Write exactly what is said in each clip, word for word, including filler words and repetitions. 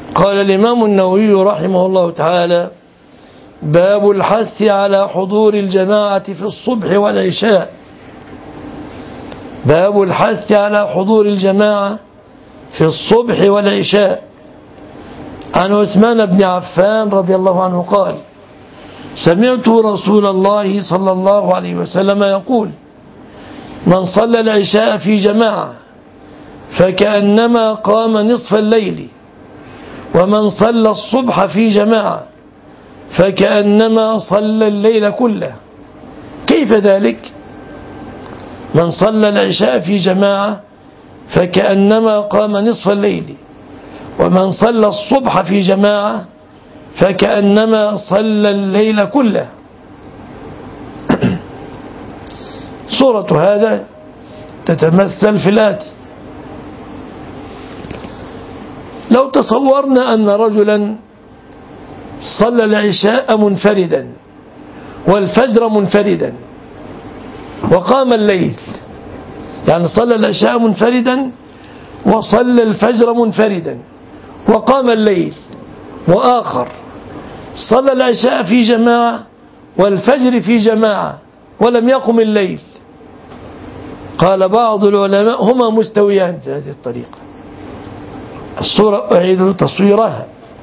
قال الإمام النووي رحمه الله تعالى: باب الحث على حضور الجماعة في الصبح والعشاء. باب الحث على حضور الجماعة في الصبح والعشاء. عن عثمان بن عفان رضي الله عنه قال: سمعت رسول الله صلى الله عليه وسلم يقول: من صلى العشاء في جماعة فكأنما قام نصف الليل، ومن صلى الصبح في جماعة فكأنما صلى الليل كله. كيف ذلك؟ من صلى العشاء في جماعة فكأنما قام نصف الليل، ومن صلى الصبح في جماعة فكأنما صلى الليل كله. صورة هذا تتمثل في الآتي: لو تصورنا أن رجلا صلى العشاء منفردا والفجر منفردا وقام الليل، يعني صلى العشاء منفردا وصلى الفجر منفردا وقام الليل، وآخر صلى العشاء في جماعة والفجر في جماعة ولم يقم الليل. قال بعض العلماء: هما مستويان في هذه الطريقة. الصورة أعيد تصويرها: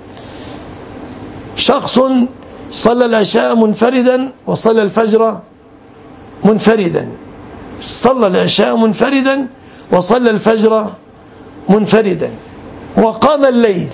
شخص صلى العشاء منفردا وصلى الفجر منفردا، صلى العشاء منفردا وصلى الفجر منفردا وقام الليل،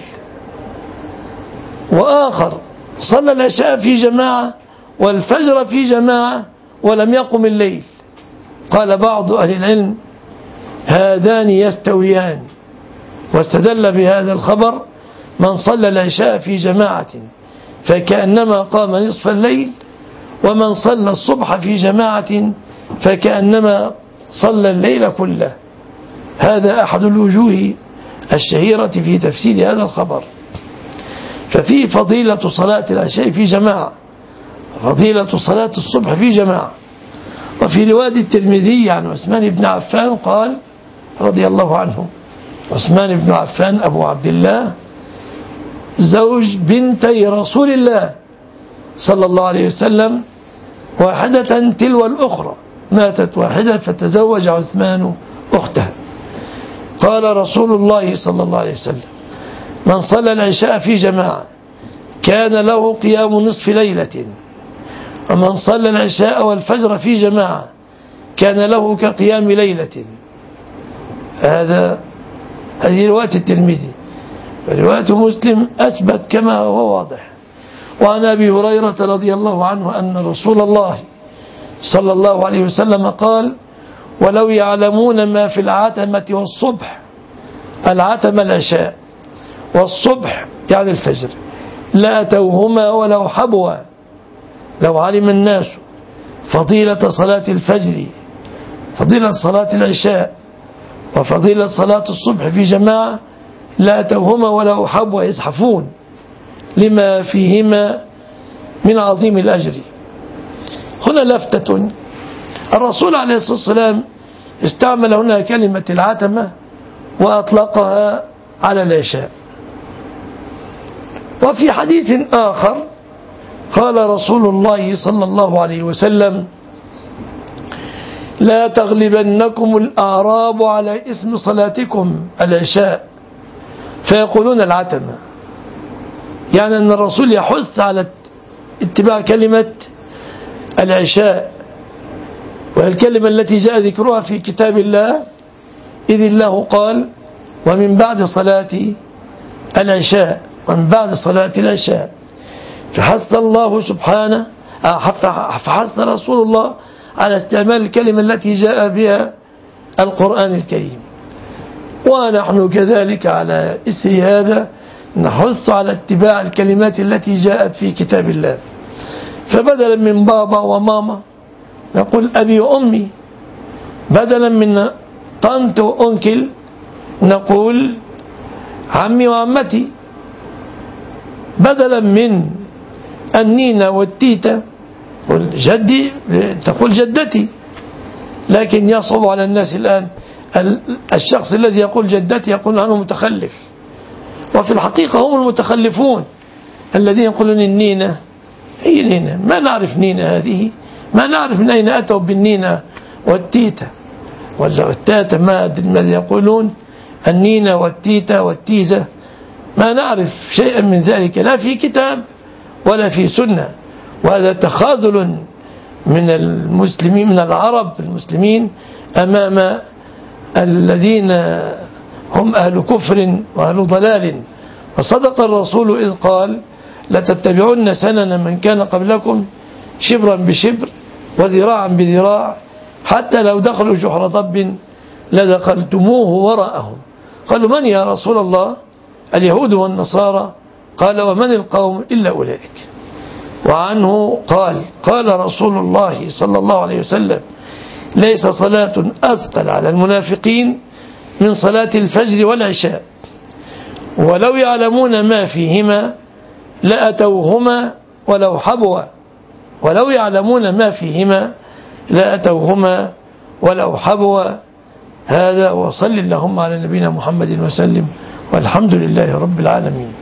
وآخر صلى العشاء في جماعة والفجر في جماعة ولم يقم الليل. قال بعض أهل العلم: هذان يستويان. واستدل بهذا الخبر: من صلى العشاء في جماعة فكأنما قام نصف الليل، ومن صلى الصبح في جماعة فكأنما صلى الليل كله. هذا أحد الوجوه الشهيرة في تفسير هذا الخبر. ففيه فضيلة صلاة العشاء في جماعة، فضيلة صلاة الصبح في جماعة. وفي رواية الترمذي عن عثمان بن عفان قال رضي الله عنه: عثمان بن عفان أبو عبد الله زوج بنتي رسول الله صلى الله عليه وسلم، واحدة تلو الأخرى، ماتت واحدة فتزوج عثمان أختها. قال رسول الله صلى الله عليه وسلم: من صلى العشاء في جماعة كان له قيام نصف ليلة، ومن صلى العشاء والفجر في جماعة كان له كقيام ليلة. هذا هذه رواية الترمذي. رواية مسلم أثبت كما هو واضح. وعن أبي هريرة رضي الله عنه أن رسول الله صلى الله عليه وسلم قال: ولو يعلمون ما في العتمة والصبح، العتمة العشاء والصبح يعني الفجر، لأتوهما ولو حبوا. لو علم الناس فضيلة صلاة الفجر، فضيلة صلاة العشاء، وفضيلة صلاة الصبح في جماعة، لأتوهما ولو حبوا، يزحفون لما فيهما من عظيم الأجر. هنا لفتة: الرسول عليه الصلاة والسلام استعمل هنا كلمة العتمة وأطلقها على العشاء. وفي حديث آخر قال رسول الله صلى الله عليه وسلم: لا تغلبنكم الأعراب على اسم صلاتكم العشاء فيقولون العتمة. يعني أن الرسول يحث على اتباع كلمة العشاء، وهي الكلمة التي جاء ذكرها في كتاب الله، إذ الله قال: ومن بعد صلاة العشاء، ومن بعد صلاة العشاء. فحث الله سبحانه فحث رسول الله على استعمال الكلمة التي جاء بها القرآن الكريم. ونحن كذلك على إثر هذا نحث على اتباع الكلمات التي جاءت في كتاب الله. فبدلا من بابا وماما نقول أبي وأمي، بدلا من طنط وأنكل نقول عمي وعمتي، بدلا من النينة والتيتا تقول جدي تقول جدتي. لكن يصعب على الناس الآن الشخص الذي يقول جدتي يقول عنه متخلف، وفي الحقيقة هم المتخلفون الذين يقولون النينة هي نينة، ما نعرف نينة هذه، ما نعرف من أين أتوا بالنينة والتيتا ولا والتاتا، ما أدري ماذا يقولون، النينة والتيتا والتيزة، ما نعرف شيئا من ذلك لا في كتاب ولا في سنة. وهذا تخاذل من المسلمين من العرب المسلمين أمام الذين هم أهل كفر وأهل ضلال. وصدق الرسول إذ قال لتتبعن سنن من كان قبلكم شبرا بشبر وذراعا بذراع حتى لو دخلوا جحر ضب لدخلتموه وراءهم. قالوا من يا رسول الله؟ اليهود والنصارى. قال ومن القوم إلا أولئك. وعنه قال قال رسول الله صلى الله عليه وسلم ليس صلاة أثقل على المنافقين من صلاة الفجر والعشاء ولو يعلمون ما فيهما لأتوهما ولو حبوا ولو يعلمون ما فيهما لأتوهما ولو حبوا. هذا وصل اللهم على نبينا محمد وسلم والحمد لله رب العالمين.